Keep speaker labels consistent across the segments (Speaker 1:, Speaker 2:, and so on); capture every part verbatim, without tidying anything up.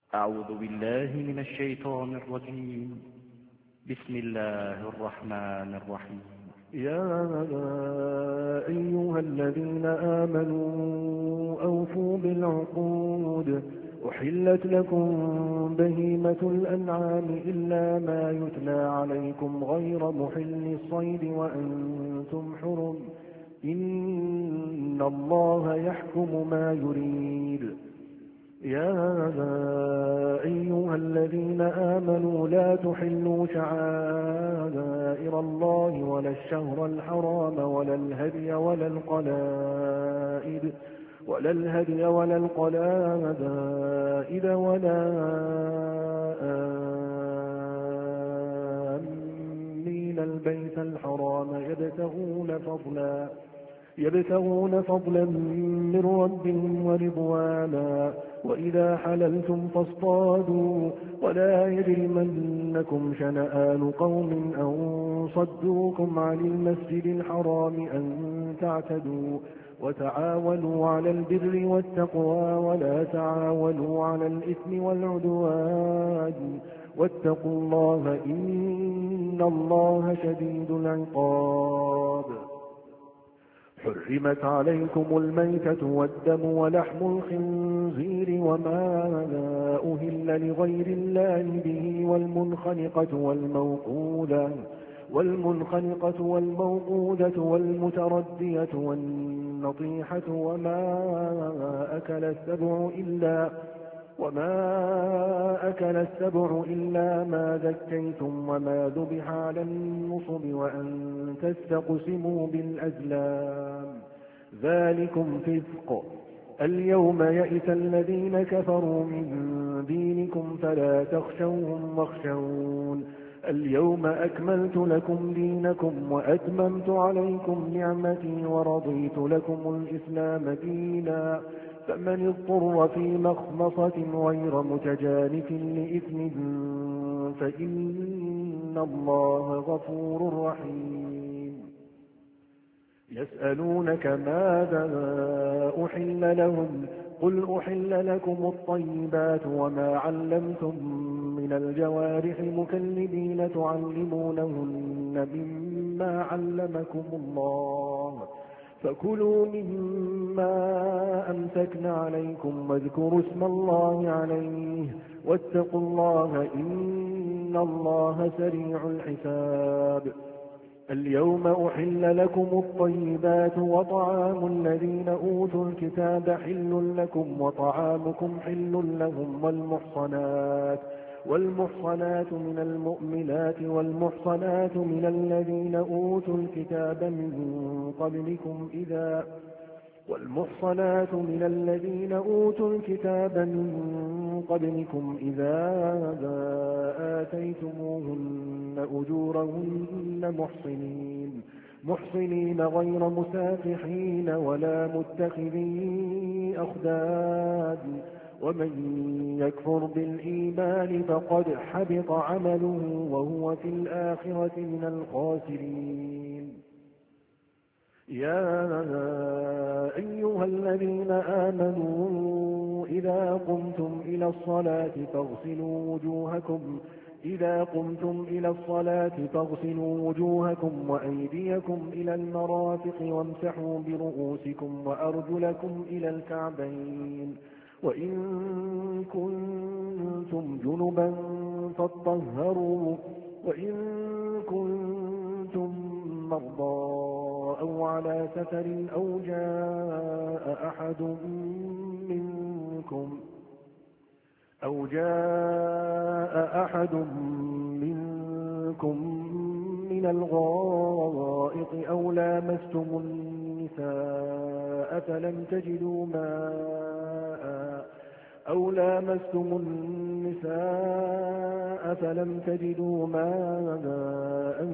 Speaker 1: أعوذ بالله من الشيطان الرجيم. بسم الله الرحمن الرحيم.
Speaker 2: يا أيها الذين آمنوا أوفوا بالعقود. أحلت لكم بهيمة الأنعام إلا ما يتلى عليكم غير محل الصيد وأنتم حرم. إن الله يحكم ما يريد. يا أيها الذين آمنوا لا تحلوا شعائر الله ولا الشهر الحرام ولا الهدي ولا القلائد ولا الهدي ولا القلائد ولا آمين البيت الحرام يبتغون فضلا يبتغون فضلا من ربهم ورضوانا. وإذا حللتم فاصطادوا ولا يجرمنكم شنآن قوم أن صدوكم عن المسجد الحرام أن تعتدوا. وتعاونوا على البر والتقوى ولا تعاونوا على الإثم والعدوان. واتقوا الله إن الله شديد العقاب. حرمت عليكم الميتة والدم ولحم الخنزير وما أهل لغير الله به والمنخنقة والموقودة والمنخنقة والموقودة والمتردية والنطيحة وما أكل السبع إلا وما أكل السبع إلا ما ذكيتم وما ذبح على النصب وأن تستقسموا بالأزلام ذلكم فسق. اليوم يئس الذين كفروا من دينكم فلا تخشوهم واخشون. اليوم أكملت لكم دينكم وأتممت عليكم نعمتي ورضيت لكم الإسلام دينا. فمن اضطر في مخمصة غير متجانف لإثم فإن الله غفور رحيم. يسألونك ماذا أحل لهم قل أحل لكم الطيبات وما علمتم من الجوارح مكلبين تعلمونهن مما علمكم الله فكلوا مما أمسكن عليكم واذكروا اسم الله عليه واتقوا الله إن الله سريع الحساب. اليوم أحل لكم الطيبات وطعام الذين أوتوا الكتاب حل لكم وطعامكم حل لهم والمحصنات والمحصنات من المؤمنات والمحصنات من الذين أوتوا الكتاب من قبلكم إذا والمحصنات من الذين أوتوا الكتاب من قبلكم إذا آتيتموهن أجورهن محصنين محصنين غير مسافحين ولا متخذي أخدان. ومن يكفر بالإيمان فقد حبط عمله وهو في الآخرة من الخاسرين. يا أيها الذين آمنوا إذا قمتم إلى الصلاة فاغسلوا وجوهكم إذا قمتم إلى الصلاة فاغسلوا وجوهكم وأيديكم إلى المرافق وامسحوا برؤوسكم وأرجلكم إلى الكعبين. وإن كنتم جنبا فاطهروا وإن كنتم مرضى أو على سفر أو جاء أحد منكم أو جاء أحد منكم من الغائط أو لامستم النساء فلم تجدوا ماء أو لامستم النساء فلم تجدوا ماء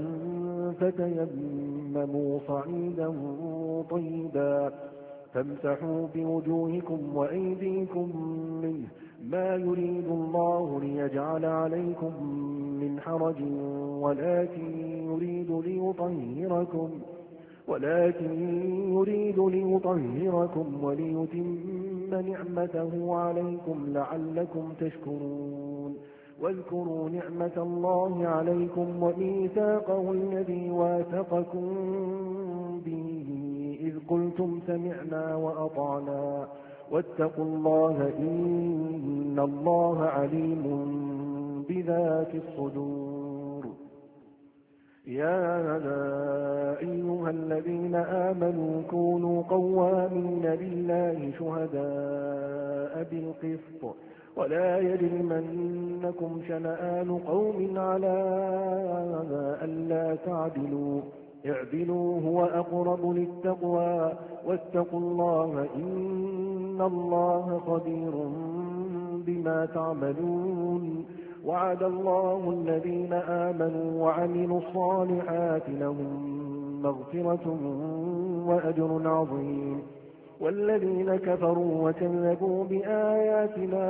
Speaker 2: فتيمموا صعيدا طيبا فامسحوا بوجوهكم وأيديكم منه ما يريد الله ليجعل عليكم من حرج ولكن يريد ليطهركم ولكن يريد ليطهركم وليتم نعمته عليكم لعلكم تشكرون واذكروا نعمة الله عليكم وميثاقه الذي واثقكم به إذ قلتم سمعنا وأطعنا واتقوا الله إن الله عليم بذات الصدور. يا أيها الذين آمنوا كونوا قوامين لله شهداء بالقسط ولا يجرمنكم شنآن قوم على ألا تعدلوا اعدلوا هو أقرب للتقوى واتقوا الله إن الله خبير بما تعملون. وعد الله الذين آمنوا وعملوا الصالحات لهم مغفرة وأجر عظيم والذين كفروا وكذبوا بآياتنا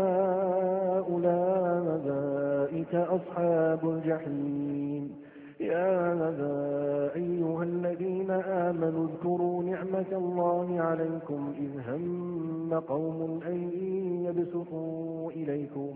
Speaker 2: أولئك أصحاب الجحيم. يا أيها الذين آمنوا اذكروا نعمة الله عليكم إذ هم قوم أن يبسطوا إليكم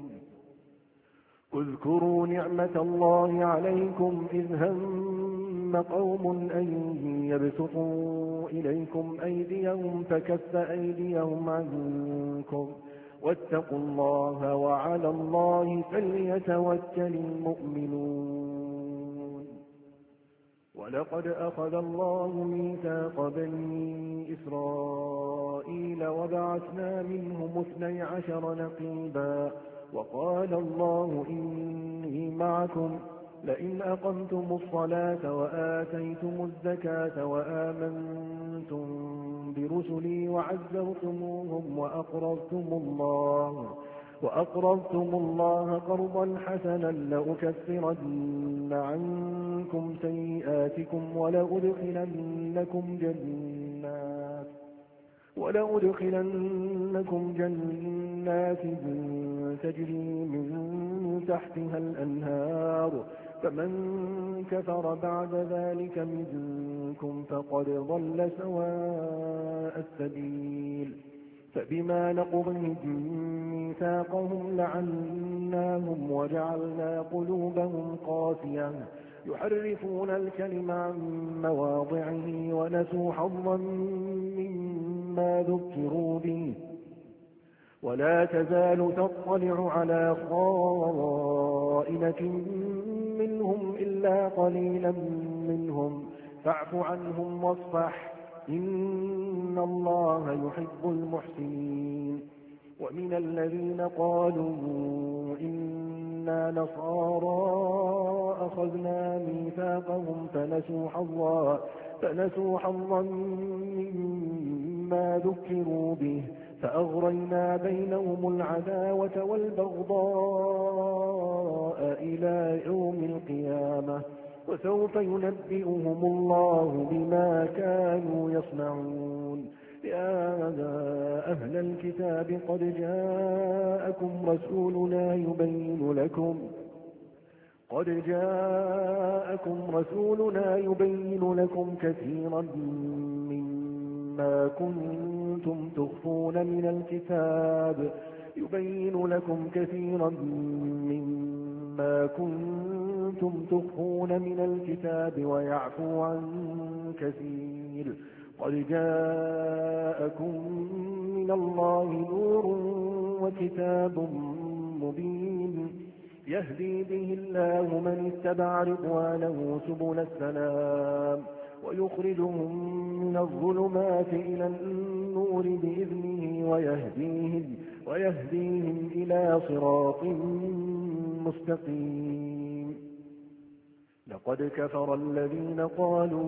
Speaker 2: اذكروا نعمة الله عليكم إذ هم قوم أن يبسطوا إليكم أيديهم فكف أيديهم عنكم واتقوا الله وعلى الله فليتوكل المؤمنون. ولقد أخذ الله ميثاق بني إسرائيل وبعثنا منهم اثني عشر نقيبا وقال الله إني معكم لئن أقمتم الصلاة وآتيتم الزكاة وآمنتم برسلي وعزرتموهم وأقرضتم الله وأقرضتم الله قرضا حسنا لأكفرن عنكم سيئاتكم ولأدخلنكم جنات ولأدخلنكم جنات تجري من تحتها الأنهار فمن كفر بعد ذلك منكم فقد ضل سواء السبيل. فبما نقضهم ميثاقهم لعناهم وجعلنا قلوبهم قاسية يحرفون الكلم عن مواضعه ونسوا حظا مما ذكروا به ولا تزال تطلع على خائنة منهم إلا قليلا منهم فاعف عنهم واصفح إن الله يحب المحسنين. ومن الذين قالوا إنا نصارى أخذنا ميثاقهم فنسوا حظا فنسوا حظا مما ذكروا به فأغرينا بينهم العداوة والبغضاء إلى يوم القيامة وسوف ينبئهم الله بما كانوا يصنعون. يا أهل الكتاب قد جاءكم رسولنا يبين لكم قد جاءكم رسولنا يبين لكم كثيرا مما كنتم تخفون من الكتاب يبين لكم كثيرا مما كنتم تخفون من الكتاب ويعفو عن كثير. قد جاءكم من الله نور وكتاب مبين يهدي به الله من اتبع رضوانه سبل السلام ويخرجهم من الظلمات إلى النور بإذنه ويهديهم, ويهديهم إلى صراط مستقيم. لقد كفر الذين قالوا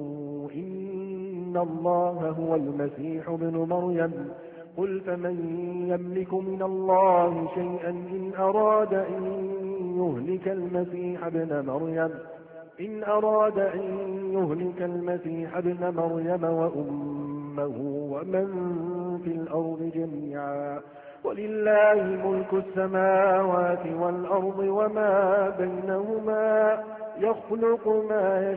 Speaker 2: إن الله هو المسيح ابن مريم قل فمن يملك من الله شيئا إن أراد أن يهلك المسيح ابن مريم إن أراد أن يهلك المسيح ابن مريم وأمه ومن في الأرض جميعا ولله ملك السماوات والأرض وما بينهما يخلق ما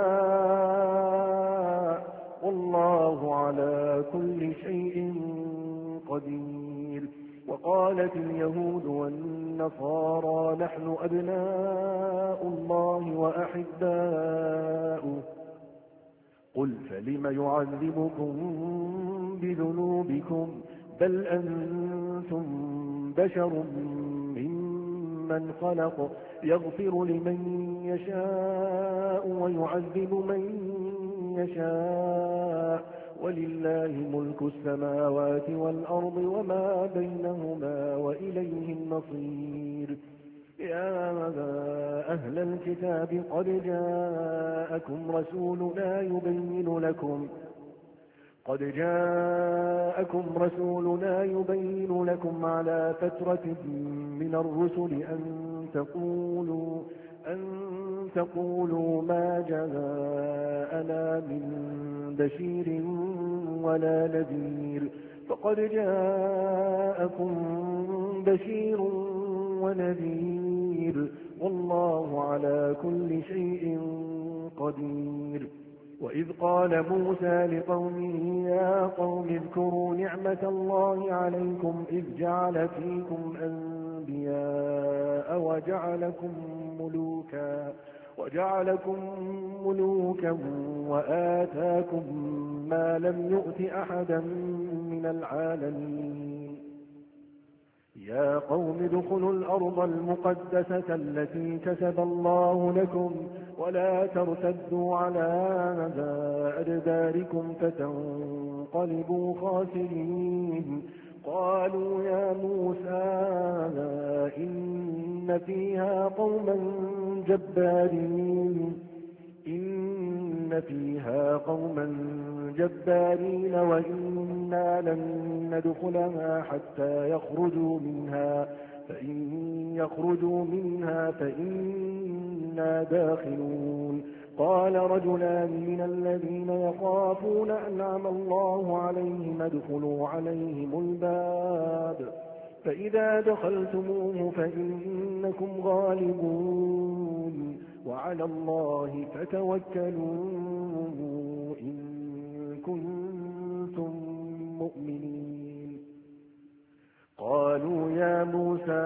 Speaker 2: يشاء والله على كل شيء قدير. وقالت اليهود والنصارى نحن أبناء الله وأحباؤه قل فلم يعذبكم بذنوبكم بل أنتم بشر ممن خلق يغفر لمن يشاء ويعذب من يشاء ولله ملك السماوات والأرض وما بينهما وإليه المصير. يا أهل الكتاب قد جاءكم رسولنا يبين لكم قد جاءكم رسولنا يبين لكم على فترة من الرسل أن تقولوا أن تقولوا ما جاءنا من بشير ولا نذير فقد جاءكم بشير ونذير والله على كل شيء قدير. وإذ قال موسى لقومه يا قوم اذكروا نعمة الله عليكم إذ جعل فيكم أنبياء وجعلكم ملوكا وجعلكم ملوكا وآتاكم ما لم يؤت أحدا من العالمين. يا قوم ادخلوا الأرض المقدسة التي كتب الله لكم ولا ترتدوا على أدباركم فتنقلبوا خاسرين. قالوا يا موسى إن فيها قوما جبارين إن فيها قوما جبارين وإنا لن ندخلها حتى يخرجوا منها فإن يخرجوا منها فإنا داخلون. قال رجلان من الذين يخافون أنعم الله عليهم ادخلوا عليهم الباب فإذا دخلتموه فإنكم غالبون وعلى الله فتوكلوا إن كنتم مؤمنين. قالوا يا موسى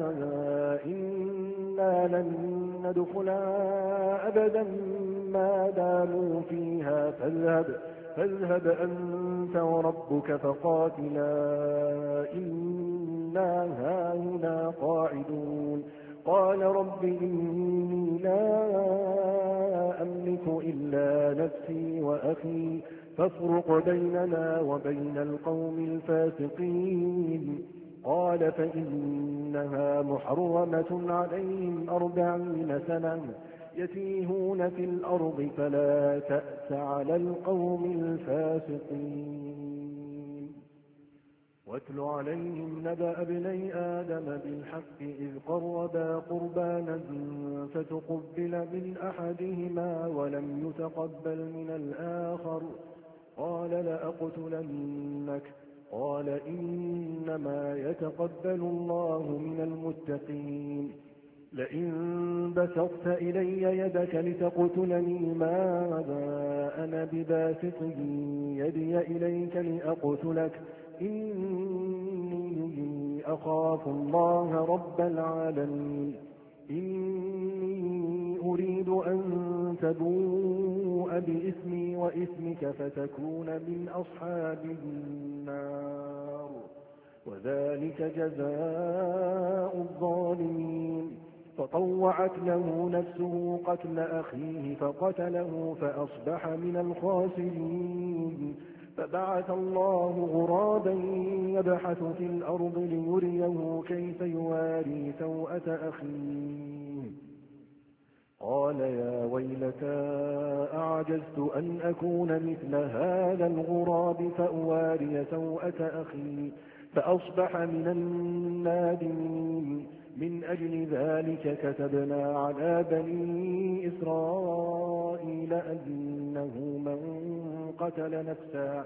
Speaker 2: إنا لن ندخلها أبدا ما داموا فيها فاذهب, فاذهب أنت وربك فقاتلا إنا هاهنا قاعدون. قال رب إني لا أملك إلا نفسي وأخي فافرق بيننا وبين القوم الفاسقين. قال فإنها محرمة عليهم أربعين سنة يتيهون في الأرض فلا تأس على القوم الفاسقين. واتل عليهم نبأ ابني آدم بالحق إذ قربا قربانا فتقبل من أحدهما ولم يتقبل من الآخر قال لأقتلنك قال إنما يتقبل الله من المتقين. لئن بسطت إلي يدك لتقتلني ماذا أنا بباسط يدي إليك لأقتلك إني أخاف الله رب العالمين. إني أريد أن تبوء بإثمي وإثمك فتكون من أصحاب النار وذلك جزاء الظالمين. فطوعت له نفسه قتل أخيه فقتله فأصبح من الخاسرين. فبعث الله غرابا يبحث في الأرض ليريه كيف يواري سوءة أخيه قال يا ويلتى أعجزت أن أكون مثل هذا الغراب فأواري سوءة أخي فأصبح من النادمين. من أجل ذلك كتبنا على بني إسرائيل أنه من قتل نفسا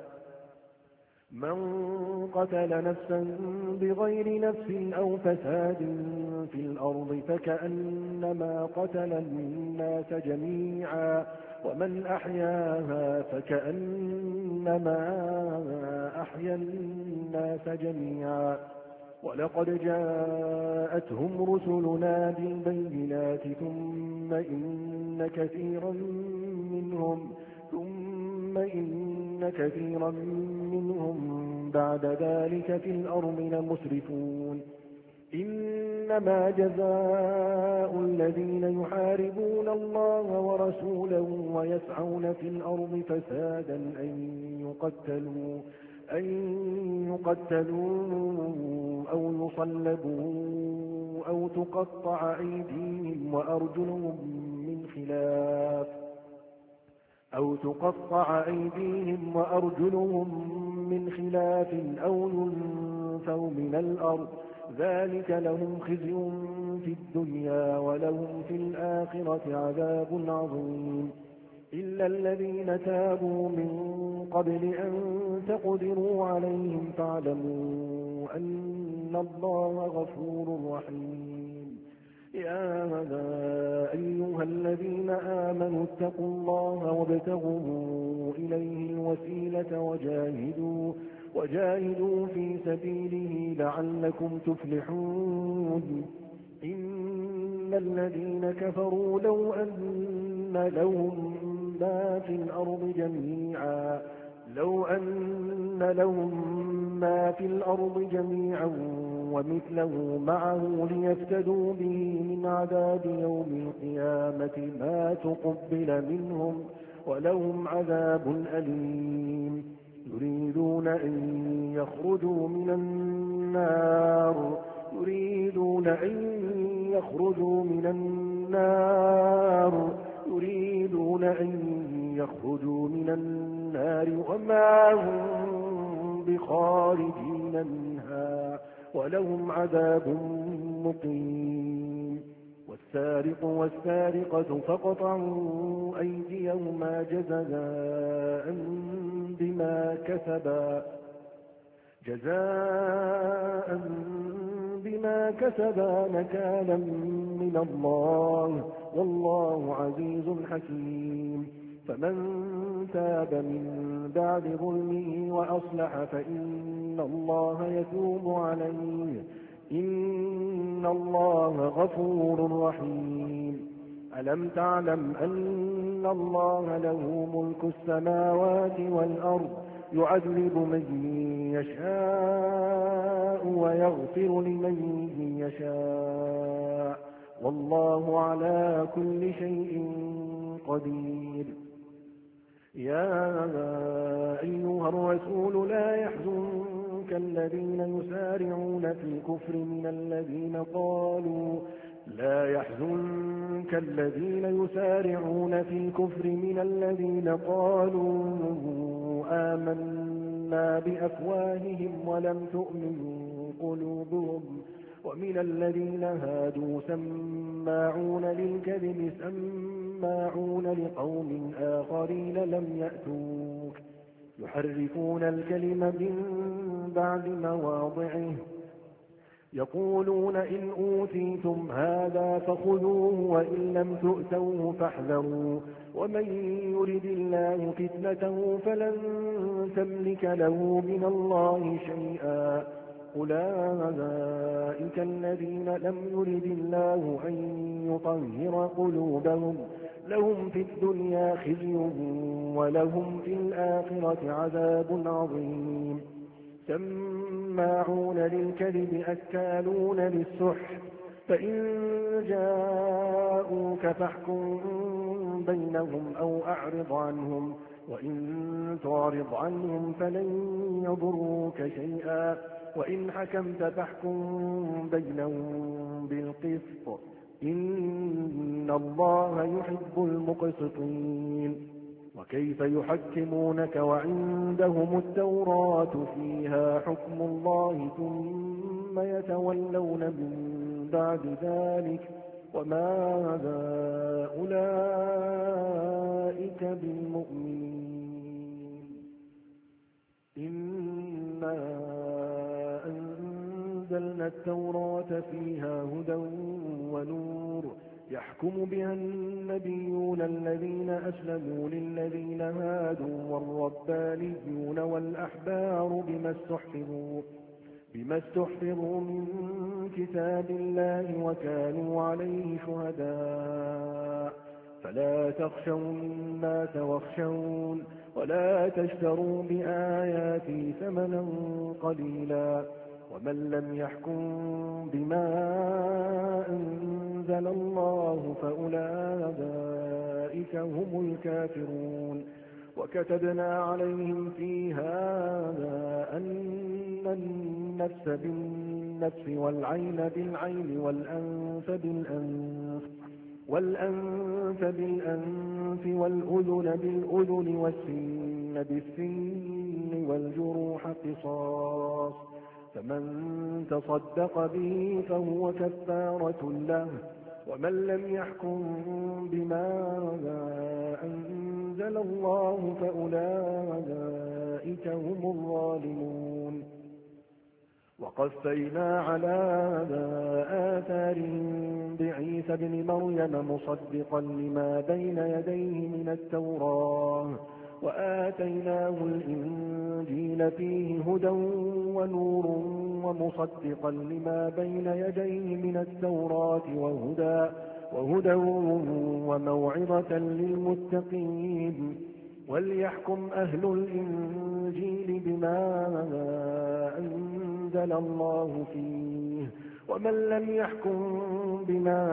Speaker 2: من قتل نفسا بغير نفس أو فساد في الأرض فكأنما قتل الناس جميعا ومن أحياها فكأنما أحيا الناس جميعا ولقد جاءتهم رسلنا بالبينات ثم إن كثيرا منهم ثم إن كثيرا منهم بعد ذلك في الأرض لمسرفون إنما جزاء الذين يحاربون الله ورسوله ويسعون في الأرض فسادا أن يقتلوا أن يقتلوا أو يصلبوا أو تقطع أيديهم وأرجلهم من خلاف أو تقطع أيديهم وأرجلهم من خلاف أو ينفوا من الأرض ذلك لهم خزي في الدنيا ولهم في الآخرة عذاب عظيم إلا الذين تابوا من قبل أن تقدروا عليهم فاعلموا أن الله غفور رحيم يا أيها الذين آمنوا اتقوا الله وابتغوا إليه الوسيلة وجاهدوا وجاهدوا في سبيله لعلكم تفلحون إن الذين كفروا لو أن لهم ما في الأرض جميعا لو أن لهم ما في الأرض جميعا ومثله معه ليفتدوا به من عذاب يوم القيامة ما تقبل منهم ولهم عذاب أليم يريدون أن يخرجوا من النار يريدون أن يخرجوا من النار يريدون أن يخرجوا من النار وما هم بخارجين منها ولهم عذاب مقيم والسارق والسارقة فاقطعوا أيديهما جزاء بما كسبا جزاء بما كسبا نكالا من الله والله عزيز حكيم فمن تاب من بعد ظلمه وأصلح فإن الله يتوب عليه إن الله غفور رحيم ألم تعلم أن الله له ملك السماوات والأرض يعذب من يشاء ويغفر لمن يشاء والله على كل شيء قدير يا أيها الرسول لا يحزنك الذين يسارعون في الكفر من الذين قالوا لا يحزنك الذين يسارعون في الكفر من الذين قالوا آمنا بأفواههم ولم تؤمن قلوبهم ومن الذين هادوا سماعون للكذب سماعون لقوم آخرين لم يأتوك يحرفون الكلم من بعد مواضعه يقولون إن أوتيتم هذا فخذوه وإن لم تؤتوه فاحذروا ومن يرد الله فتنته فلن تملك له من الله شيئا أولئك الذين لم يرد الله أن يطهر قلوبهم لهم في الدنيا خزي ولهم في الآخرة عذاب عظيم سماعون للكذب أكالون للسحت فإن جاءوك فاحكم بينهم أو أعرض عنهم وإن تعرض عنهم فلن يضروك شيئا وإن حكمت فاحكم بينهم بالقسط إن الله يحب المقسطين وكيف يحكمونك وعندهم التوراة فيها حكم الله ثم يتولون من بعد ذلك وما أولئك بالمؤمنين إنا أنزلنا التوراة فيها هدى ونور يحكم بها النبيون الذين أسلموا للذين هادوا والربانيون والأحبار بما استحفظوا بما استحفظوا من كتاب الله وكانوا عليه شهداء فلا تخشوا الناس واخشون ولا تشتروا بآياتي ثمنا قليلا ومن لم يحكم بما أنزل الله فأولئك هم الكافرون وكتبنا عليهم فيها أن النفس بالنفس والعين بالعين والأنف بالأنف والأنف بالأنف والأذن بالأذن والسن بالسن والجروح قصاص فمن تصدق به فهو كفارة له ومن لم يحكم بما أنزل الله فأولئك هم الظالمون وقفينا على آثارهم بعيسى ابن مريم مصدقا لما بين يديه من التوراة وآتيناه الإنجيل فيه هدى ونور ومصدقا لما بين يديه من التوراة وهدى, وهدى وموعظة للمتقين وليحكم أهل الإنجيل بما أنزل الله فيه ومن لم يحكم بما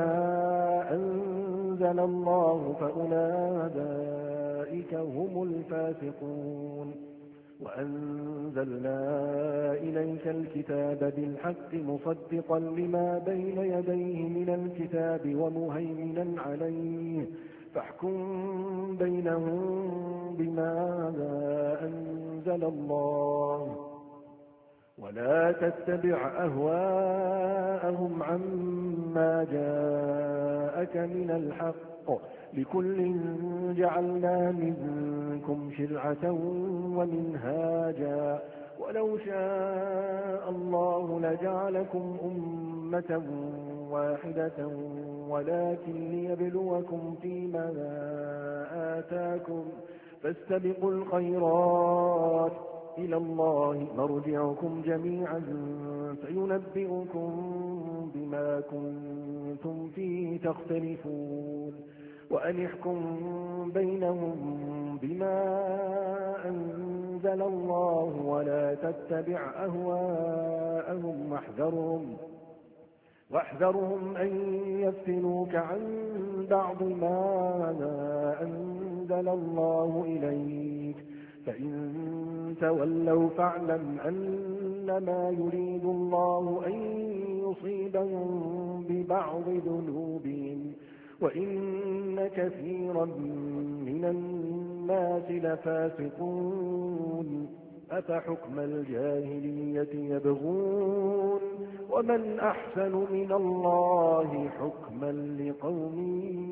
Speaker 2: أنزل الله فأولئك هم الفاسقون وأنزلنا إليك الكتاب بالحق مصدقا لما بين يديه من الكتاب ومهيمنا عليه فاحكم بينهم بما أنزل الله ولا تتبع أهواءهم عما جاءك من الحق لكل جعلنا منكم شرعة ومنهاجا ولو شاء الله لجعلكم أمة واحدة ولكن ليبلوكم فيما آتاكم فاستبقوا الخيرات إلى الله مرجعكم جميعا فينبئكم بما كنتم فيه تختلفون وأن احكم بينهم بما أنزل الله ولا تتبع أهواءهم واحذرهم واحذرهم أن يفتنوك عن بعض ما أنزل الله إليك فإن تولوا فاعلم أنما يريد الله أن يصيبهم ببعض ذنوبهم وإن كثيرا من الناس لفاسقون أفحكم الجاهلية يبغون ومن أحسن من الله حكما لقوم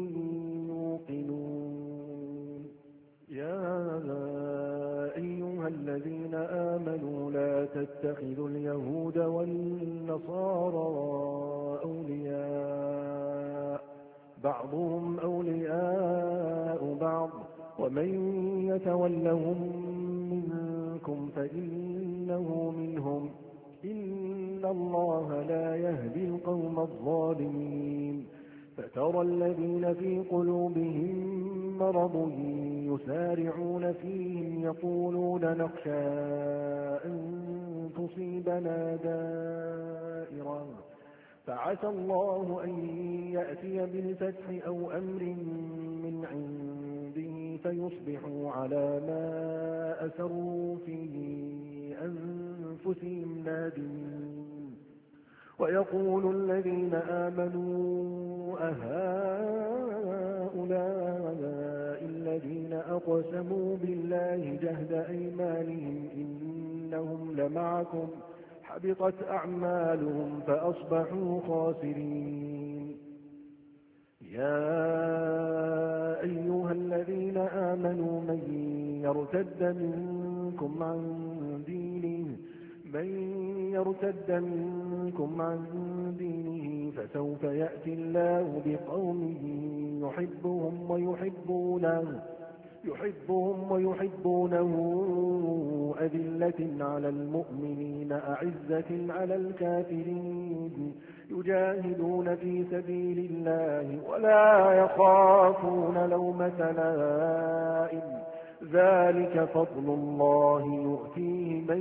Speaker 2: يوقنون يا أيها الذين آمنوا لا تتخذوا اليهود والنصارى أولياء بعضهم أولياء بعض ومن يتولهم منكم فإنه منهم إن الله لا يهدي القوم الظالمين فترى الذين في قلوبهم مرض يسارعون فيهم يقولون نخشى أن تصيبنا دائرة فعسى الله أن يأتي بالفتح أو أمر من عنده فيصبحوا على ما أسروا في أنفسهم نادمين ويقول الذين آمنوا أهؤلاء الذين أقسموا بالله جهد أيمانهم إنهم لمعكم حبطت أعمالهم فأصبحوا خاسرين يا أيها الذين آمنوا من يرتد منكم عن دينه من يرتد منكم عن دينه فسوف يأتي الله بقوم يحبهم ويحبونه يحبهم ويحبونه أذلة على المؤمنين أعزة على الكافرين يجاهدون في سبيل الله ولا يخافون لومة لائم ذلك فضل الله يؤتيه من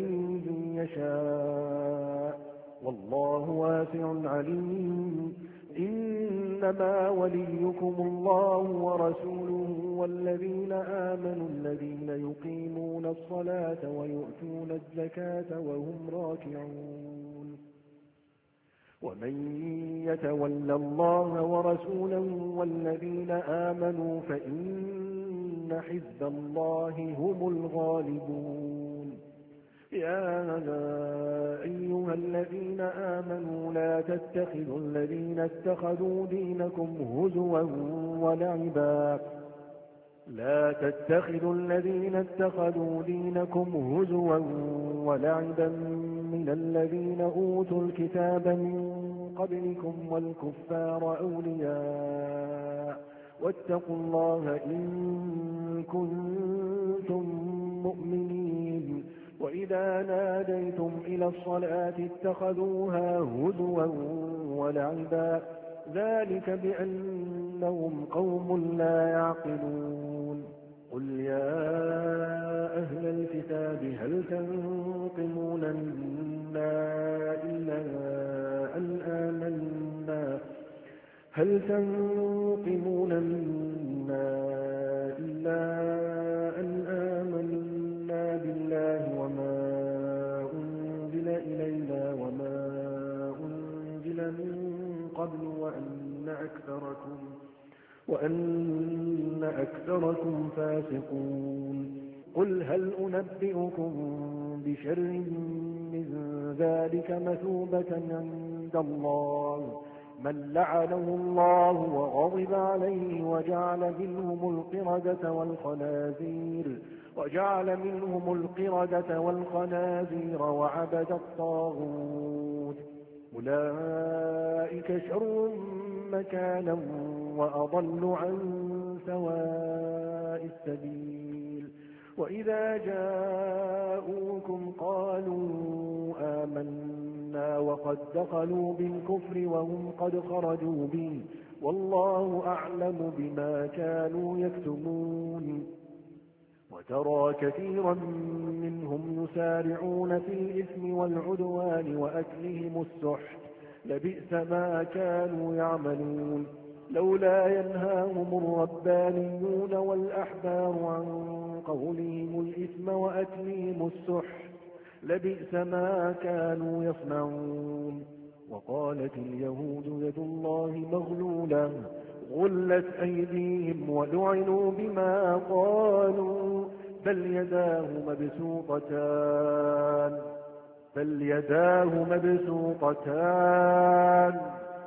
Speaker 2: يشاء والله واسع عليم إنما وليكم الله ورسوله والذين آمنوا الذين يقيمون الصلاة ويؤتون الزكاة وهم راكعون ومن يتول الله ورسوله والذين آمنوا فإن حزب الله هم الغالبون يا أيها الذين آمنوا لا تتخذوا الذين اتخذوا دينكم هزوا ولعبا لا تتخذوا الذين اتخذوا دينكم هزوا ولعبا من الذين أوتوا الكتاب من قبلكم والكفار أولياء واتقوا الله إن كنتم مؤمنين وإذا ناديتم إلى الصلاة اتخذوها هزوا ولعبا ذلك بأنهم قوم لا يعقلون قل يا أهل الكتاب هل تنقمون منا إلا أن آمنا هل تنقمون منا إلا أن آمنا بالله وما أنزل إلينا وما أنزل من قبل وأن أكثركم وأن أكثركم فاسقون قل هل أنبئكم بشر من ذلك مثوبة عند الله من لعنه الله وغضب عليه وجعل منهم القردة والخنازير وجعل منهم القردة والخنازير وعبد الطاغوت أولئك شر مكانا وأضل عن سواء السبيل وإذا جاءوكم قالوا آمنا وقد دخلوا بالكفر وهم قد خرجوا به والله أعلم بما كانوا يكتمون وترى كثيرا منهم يسارعون في الإثم والعدوان وأكلهم السحت لبئس ما كانوا يعملون لولا ينهاهم الربانيون والأحبار عن قولهم الإثم وأكلهم السحت لبئس ما كانوا يصنعون وقالت اليهود يد الله مغلولة غلت أيديهم ولعنوا بما قالوا بل يداه مبسوطتان بل يداه مبسوطتان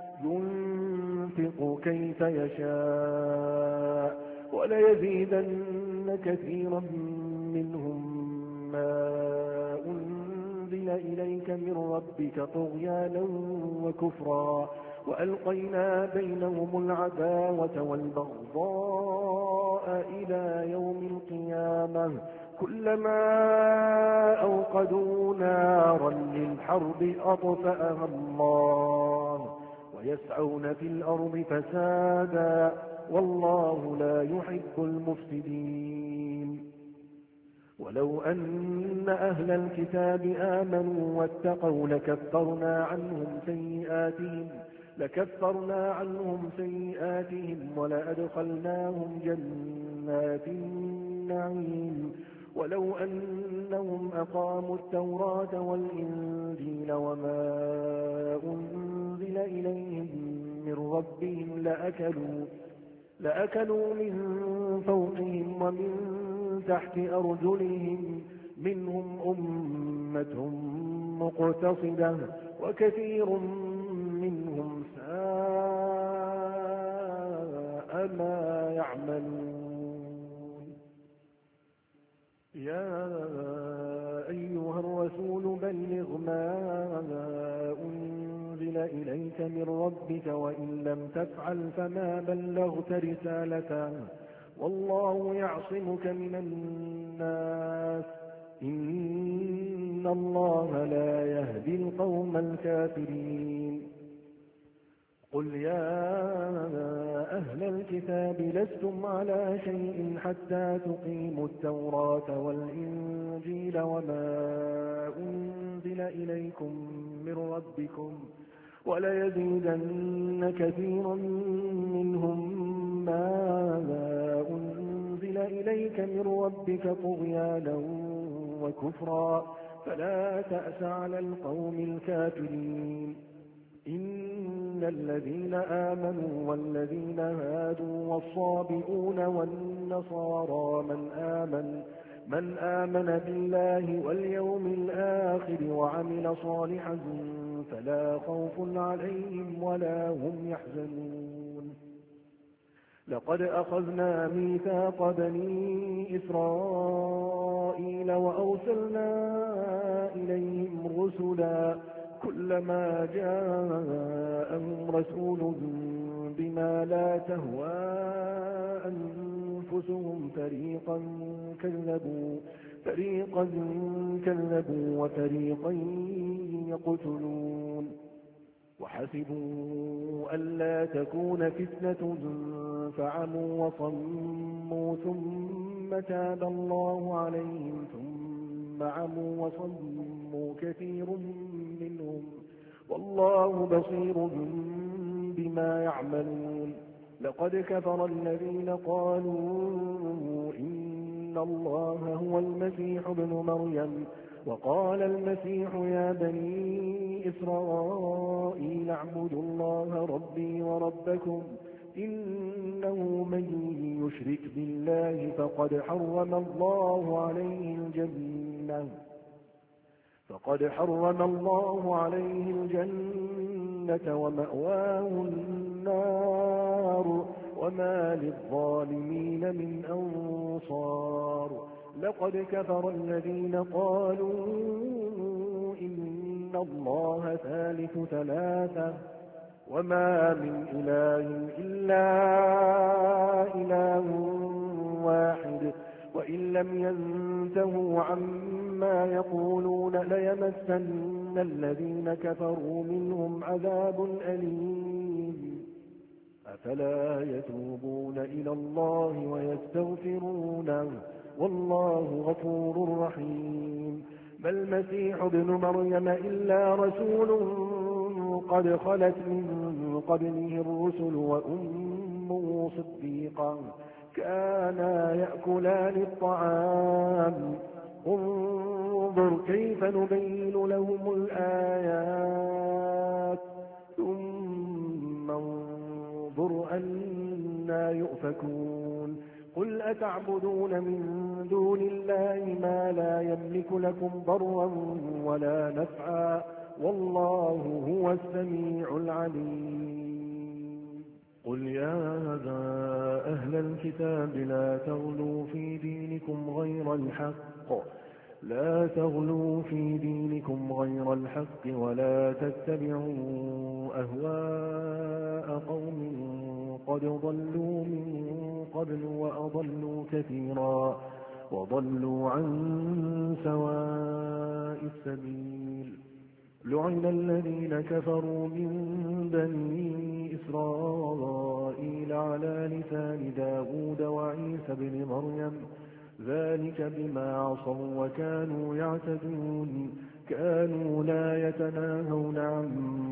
Speaker 2: ينفق كيف يشاء وليزيدن كثيرا منهم ما أنزل إليك من ربك طغيانا وكفرا وألقينا بينهم العداوة والبغضاء إلى يوم القيامة كلما أوقدوا نارا للحرب أطفأها الله ويسعون في الأرض فسادا والله لا يحب المفسدين ولو أن أهل الكتاب آمنوا واتقوا لكفرنا عنهم سيئاتهم لكفرنا عنهم سيئاتهم ولأدخلناهم جنات النعيم ولو أنهم أقاموا التوراة والإنجيل وما أنزل إليهم من ربهم لأكلوا لأكلوا من فوقهم ومن تحت أرجلهم منهم أمة مقتصدة وكثير منهم ساء ما يعملون يا أيها الرسول بلغ إليك من ربك وإن لم تفعل فما بلغت رسالته والله يعصمك من الناس إن الله لا يهدي القوم الكافرين قل يا أهل الكتاب لستم على شيء حتى تقيموا التوراة والإنجيل وما أنزل إليكم من ربكم وليزيدن كثيرا منهم ما أنزل إليك من ربك طغيانا وكفرا فلا تأس على القوم الكافرين إن الذين آمنوا والذين هادوا والصابئون والنصارى من آمن من آمن بالله واليوم الآخر وعمل صالحا فلا خوف عليهم ولا هم يحزنون لقد أخذنا ميثاق بني إسرائيل وأرسلنا إليهم رسلا كلما جاءهم رسول بما لا تهوى أنفسهم فريقا كذبوا فريقا كذبوا وفريقا يقتلون وحسبوا ألا تكون فتنة فعموا وصموا ثم تاب الله عليهم ثم عموا وصموا كثير منهم والله بصير بما يعملون لقد كفر الذين قالوا إن الله هو المسيح ابن مريم وقال المسيح يا بني إسرائيل اعبدوا الله ربي وربكم إنه من يشرك بالله فقد حرم الله عليه الجنة فقد حرم الله عليه الجنة ومأواه النار وما للظالمين من أنصار لقد كفر الذين قالوا إن الله ثالث ثلاثة وما من إله إلا إله واحد وإن لم ينتهوا عما يقولون ليمسن الذين كفروا منهم عذاب أليم أفلا يتوبون إلى الله ويستغفرونه والله غفور رحيم ما المسيح ابن مريم إلا رسول قد خلت من قبله الرسل وأمه صديقا كانا يأكلان الطعام انظر كيف نبين لهم الآيات ثم انظر أنا يؤفكون قل أتعبدون من دون الله ما لا يملك لكم ضرا ولا نفعا والله هو السميع العليم قل يا أهل الكتاب لا تغلوا في دينكم غير الحق لا تغلوا في دينكم غير الحق ولا تتبعوا أهواء قوم قد ضلوا من قبل وأضلوا كثيرا وضلوا عن سواء السبيل لعن الذين كفروا من بني إسرائيل على لسان داود وعيسى بن مريم ذلك بما عصوا وكانوا يعتدون كانوا لا يتناهون عن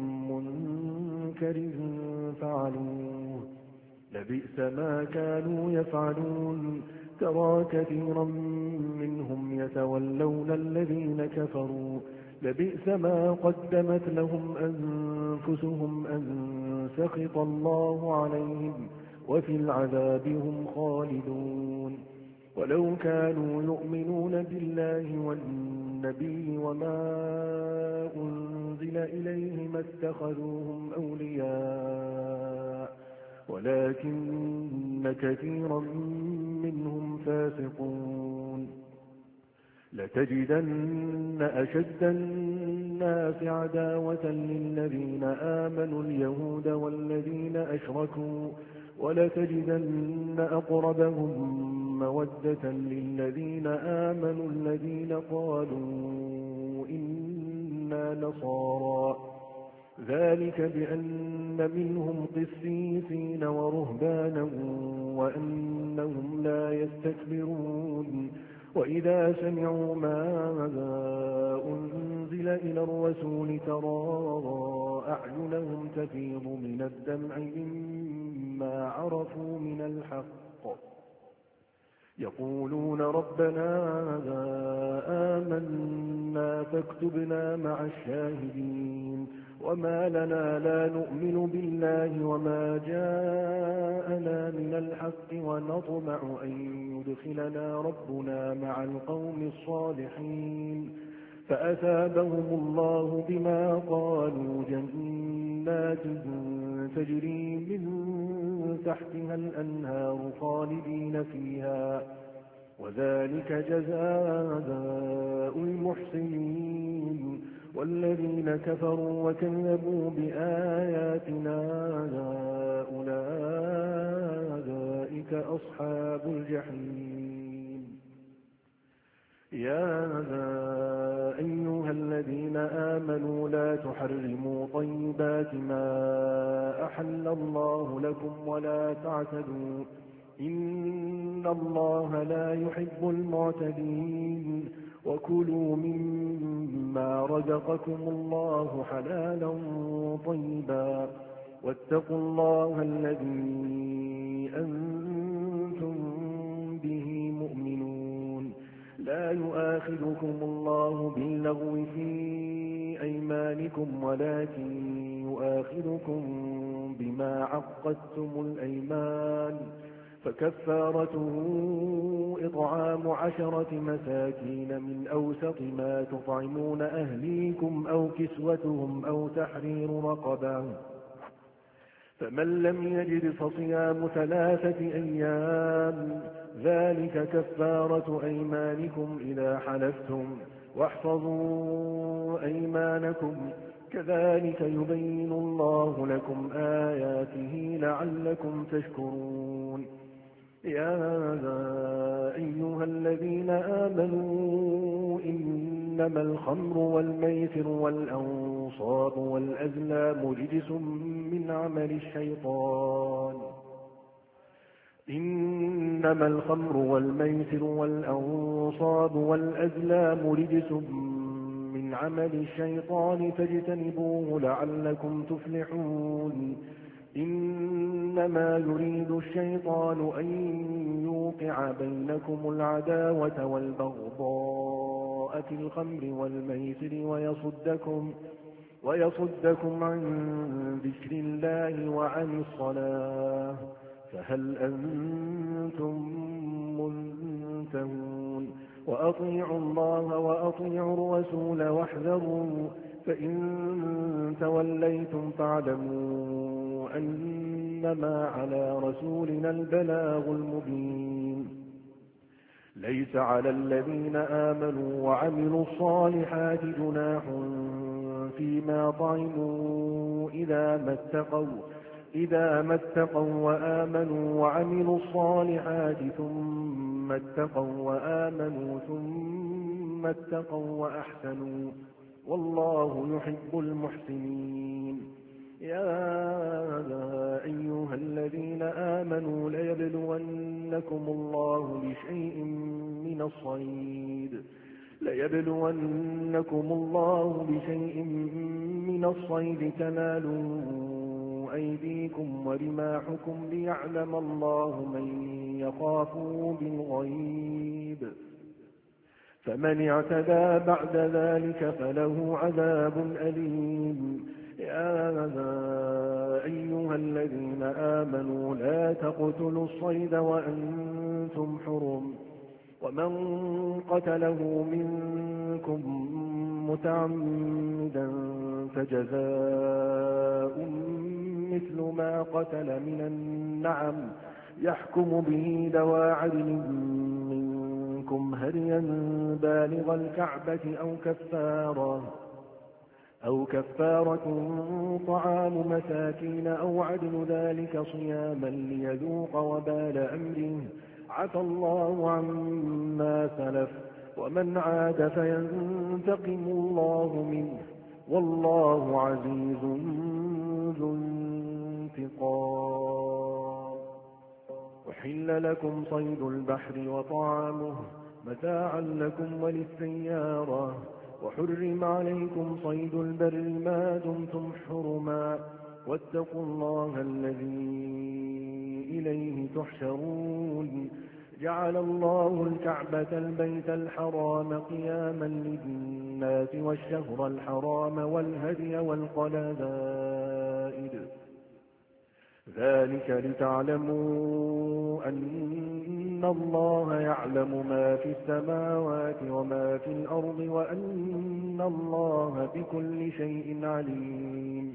Speaker 2: منكر فعلوه لبئس ما كانوا يفعلون ترى كثيرا منهم يتولون الذين كفروا لبئس ما قدمت لهم أنفسهم أن سخط الله عليهم وفي العذاب هم خالدون ولو كانوا يؤمنون بالله والنبي وما أنزل إليه ما اتخذوهم أولياء ولكن كثيرا منهم فاسقون لتجدن أشد الناس عداوة للذين آمنوا اليهود والذين أشركوا ولتجدن أقربهم مودة للذين آمنوا الذين قالوا إنا نصارى ذلك بأن منهم قسيسين ورهبانا وأنهم لا يستكبرون وإذا سمعوا ما أنزل إلى الرسول ترى أعينهم تفيض من الدمع مما عرفوا من الحق يقولون ربنا آمنا فاكتبنا مع الشاهدين وما لنا لا نؤمن بالله وما جاءنا من الحق ونطمع أن يدخلنا ربنا مع القوم الصالحين فأثابهم الله بما قالوا جنات تجري من تحتها الأنهار خالدين فيها وذلك جزاء المحسنين والذين كفروا وكذبوا بآياتنا أولئك أصحاب الجحيم يا أيها الذين آمنوا لا تحرموا طيبات ما أحل الله لكم ولا تعتدوا إن الله لا يحب المعتدين وكلوا مما رزقكم الله حلالا طيبا واتقوا الله الذي أنتم به مؤمنون لا يؤاخذكم الله باللغو في أيمانكم ولكن يؤاخذكم بما عقدتم الأيمان فكفارته إطعام عشرة مساكين من أوسط ما تطعمون أهليكم أو كسوتهم أو تحرير رقبة فمن لم يجد فصيام ثلاثة أيام ذلك كفارة أيمانكم إذا حلفتم واحفظوا أيمانكم كذلك يبين الله لكم آياته لعلكم تشكرون يا أيها الذين آمنوا إنما الخمر والميسر والأنصاب والأزلام رجس من عمل الشيطان إنما الخمر والميسر والأنصاب والأزلام رجس من عمل الشيطان فاجتنبوه لعلكم تفلحون إنما يريد الشيطان أن يوقع بينكم العداوة والبغضاء في الخمر والميسر ويصدكم, ويصدكم عن ذكر الله وعن الصلاة فهل أنتم منتهون وأطيعوا الله وأطيعوا الرسول واحذروا فإن توليتم فاعلموا أنما على رسولنا البلاغ المبين ليس على الذين آمنوا وعملوا الصالحات جناح فيما طعموا إذا ما اتقوا إذا ما اتقوا وآمنوا وعملوا الصالحات ثم اتقوا وآمنوا ثم اتقوا وأحسنوا والله يحب المحسنين يا أيها الذين آمنوا ليبلونكم الله بشيء من الصيد ليبلونكم الله بشيء من الصيد تنالوا أيديكم ورماحكم ليعلم الله من يخافه بالغيب فمن اعتدى بعد ذلك فله عذاب أليم يا أيها الذين آمنوا لا تقتلوا الصيد وأنتم حرم ومن قتله منكم متعمدا فجزاء مثل ما قتل من النعم يحكم به ذوى عدل منكم منكم هديا بالغ الكعبة أو كفارة أو كفارة طعام مساكين أو عدل ذلك صياما ليذوق وبال أمره عفى الله عما سلف ومن عاد فينتقم الله منه والله عزيز ذو انتقام. أحل لكم صيد البحر وطعامه متاعا لكم وللسيارة وحرم عليكم صيد البر ما دمتم حرما واتقوا الله الذي إليه تحشرون. جعل الله الكعبة البيت الحرام قياما للناس والشهر الحرام والهدي والقلائد ذلك لتعلموا أن الله يعلم ما في السماوات وما في الأرض وأن الله بكل شيء عليم.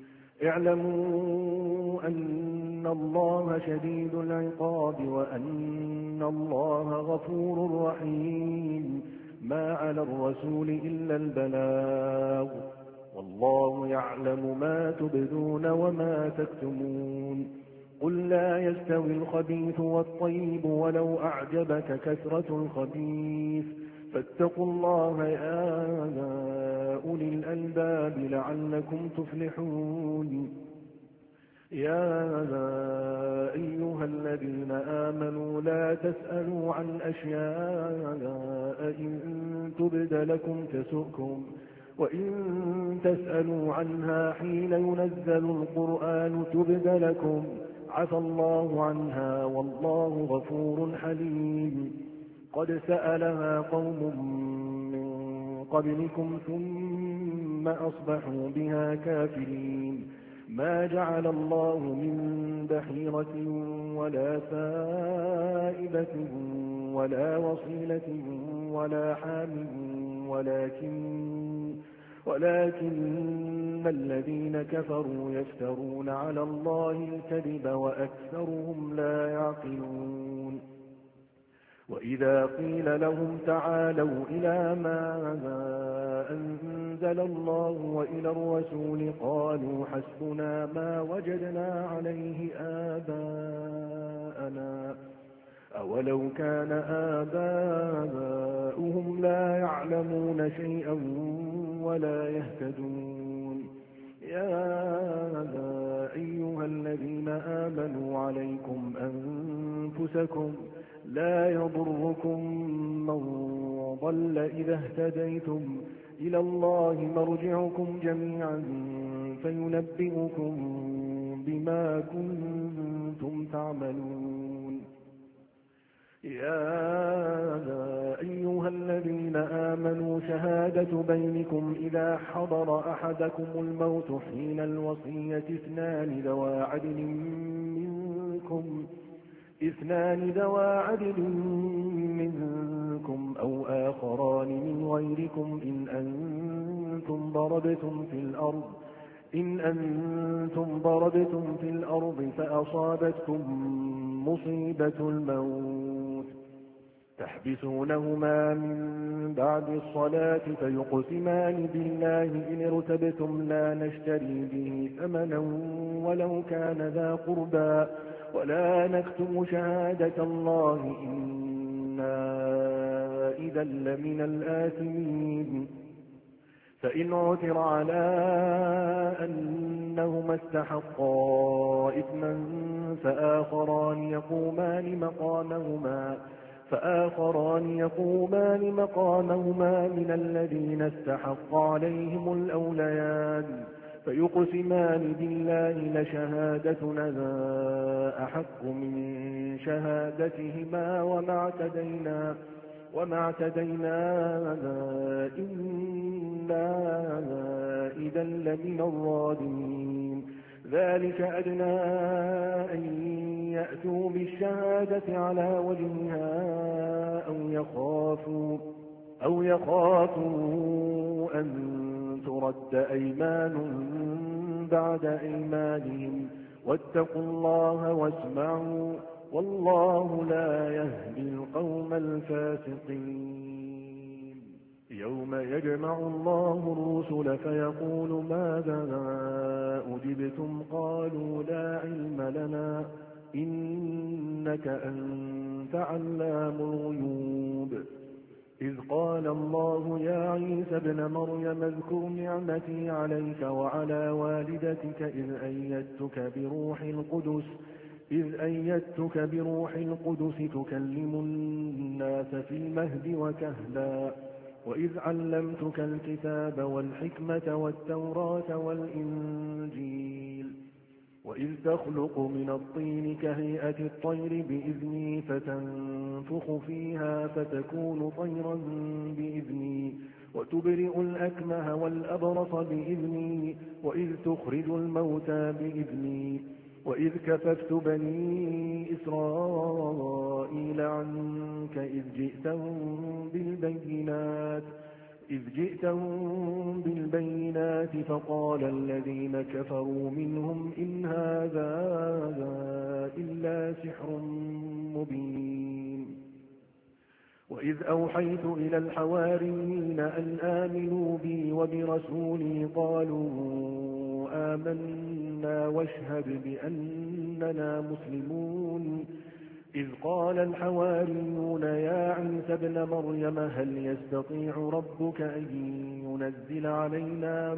Speaker 2: اعلموا أن الله شديد العقاب وأن الله غفور رحيم. ما على الرسول إلا البلاغ والله يعلم ما تبدون وما تكتمون. قل لا يستوي الخبيث والطيب ولو أعجبك كثرة الخبيث فاتقوا الله يا أولي الألباب لعلكم تفلحون. يا أيها الذين آمنوا لا تسألوا عن أشياء إن تبد لكم تسؤكم وإن تسألوا عنها حين ينزل القرآن تبد لكم عفى الله عنها والله غفور حليم. قد سألها قوم من قبلكم ثم أصبحوا بها كافرين. ما جعل الله من بحيرة ولا سائبة ولا وصيلة ولا حام ولكن ولكن الذين كفروا يفترون على الله الكذب وأكثرهم لا يعقلون. وإذا قيل لهم تعالوا إلى ما أنزل الله وإلى الرسول قالوا حسبنا ما وجدنا عليه آباءنا أولو كان آباؤهم لا يعلمون شيئا ولا يهتدون. يا أيها الذين آمنوا عليكم أنفسكم لا يضركم من ضل إذا اهتديتم إلى الله مرجعكم جميعا فينبئكم بما كنتم تعملون. يا أيها الذين آمنوا شهادة بينكم إذا حضر أحدكم الموت حين الوصية اثنان ذوى عدل منكم اثنان ذوى عدل منكم أو آخران من غيركم إن أنتم ضربتم في الأرض إن أنتم ضربتم في الأرض فأصابتكم مصيبة الموت تحبسونهما من بعد الصلاة فيقسمان بالله إن ارتبتم لا نشتري به ثمنا ولو كان ذا قربى ولا نكتم شهادة الله إنا إذا لمن الآثمين. فإن عثر على أنهما استحقا إثما فآخران يقومان مقامهما فآخران يقومان مقامهما من الذين استحق عليهم الأوليان فيقسمان بالله لشهادتنا أحق من شهادتهما وما اعتدينا وما اعتدينا إنا إذا لمن الظالمين. ذلك أدنى أن يأتوا بالشهادة على وجهها أو يخافوا أو يخافوا أن ترد أيمان بعد أيمانهم واتقوا الله واسمعوا والله لا يهدي القوم الفاسقين. يوم يجمع الله الرسل فيقول ماذا أجبتم قالوا لا علم لنا إنك أنت علام الغيوب. إذ قال الله يا عيسى ابن مريم اذكر نعمتي عليك وعلى والدتك إذ أيدتك بروح القدس إذ أيدتك بروح القدس تكلم الناس في المهد وكهلا وإذ علمتك الكتاب والحكمة والتوراة والإنجيل وإذ تخلق من الطين كهيئة الطير بإذني فتنفخ فيها فتكون طيرا بإذني وتبرئ الأكمه والأبرص بإذني وإذ تخرج الموتى بإذني وإذ كففت بني إسرائيل عنك إذ جئتهم بالبينات إذ جئتهم بالبينات فقال الذين كفروا منهم إن هذا إلا سحر مبين. وإذ أوحيت إلى الحواريين أن آمنوا بي وبرسولي قالوا آمنا واشهد بأننا مسلمون. إذ قال الحواريون يا عيسى ابن مريم هل يستطيع ربك أن ينزل علينا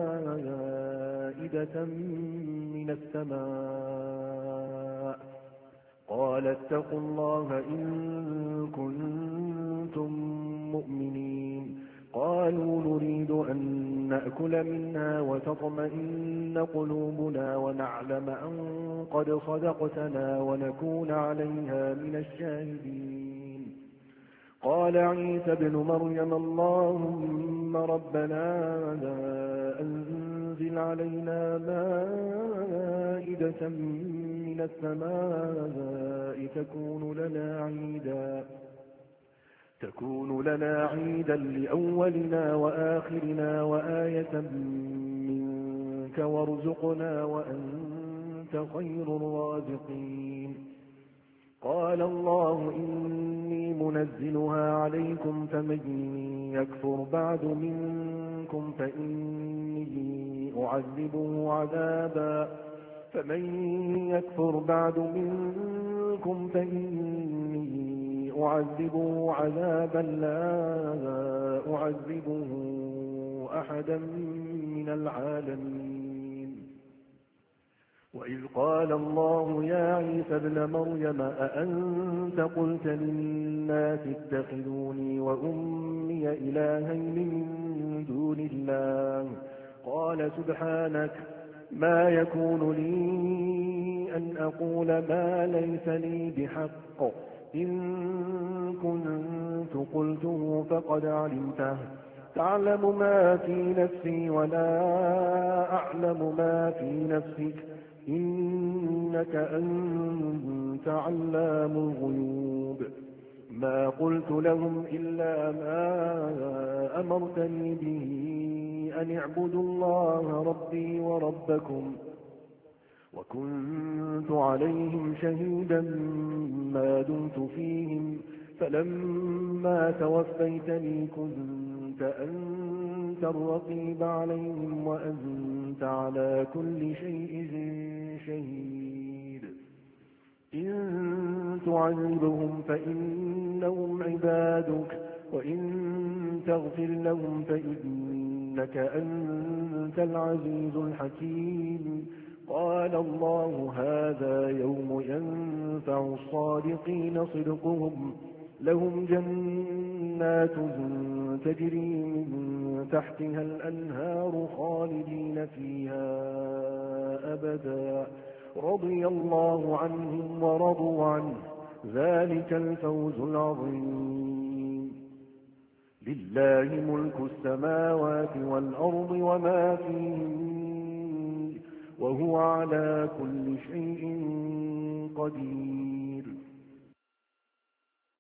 Speaker 2: مائدة من السماء قال اتقوا الله إن كنتم مؤمنين. قالوا نريد أن نأكل منها وتطمئن قلوبنا ونعلم أن قد صدقتنا ونكون عليها من الشاهدين. قال عيسى ابن مريم اللهم ربنا أنزل علينا مائدة من السماء تكون لنا عيدا تكون لنا عيدا لأولنا وآخرنا وآية منك وارزقنا وأنت خير الرازقين. قال الله إني منزلها عليكم فمن يكفر بعد منكم فإني أعذبه عذابا فمن يكفر بعد منكم فإني أعذبه عذابا لا أعذبه أحدا من العالمين. وإذ قال الله يا عيسى ابن مريم أأنت قلت للناس اتخذوني وأمي إلهين من دون الله قال سبحانك ما يكون لي أن أقول ما ليس لي بحق إن كنت قلته فقد علمته تعلم ما في نفسي ولا أعلم ما في نفسك إنك أنت علام الغيوب. ما قلت لهم إلا ما أمرتني به أن اعبدوا الله ربي وربكم وكنت عليهم شهيدا ما دمت فيهم فلما توفيتني كنت أنت الرقيب عليهم وأنت على كل شيء شهيد. إن تعذبهم فإنهم عبادك وإن تغفر لهم فإنك أنت العزيز الحكيم. قال الله هذا يوم ينفع الصادقين صدقهم لهم جنات تجري من تحتها الأنهار خالدين فيها أبدا رضي الله عنهم ورضوا عنه ذلك الفوز العظيم. لله ملك السماوات والأرض وما فيهن وهو على كل شيء قدير.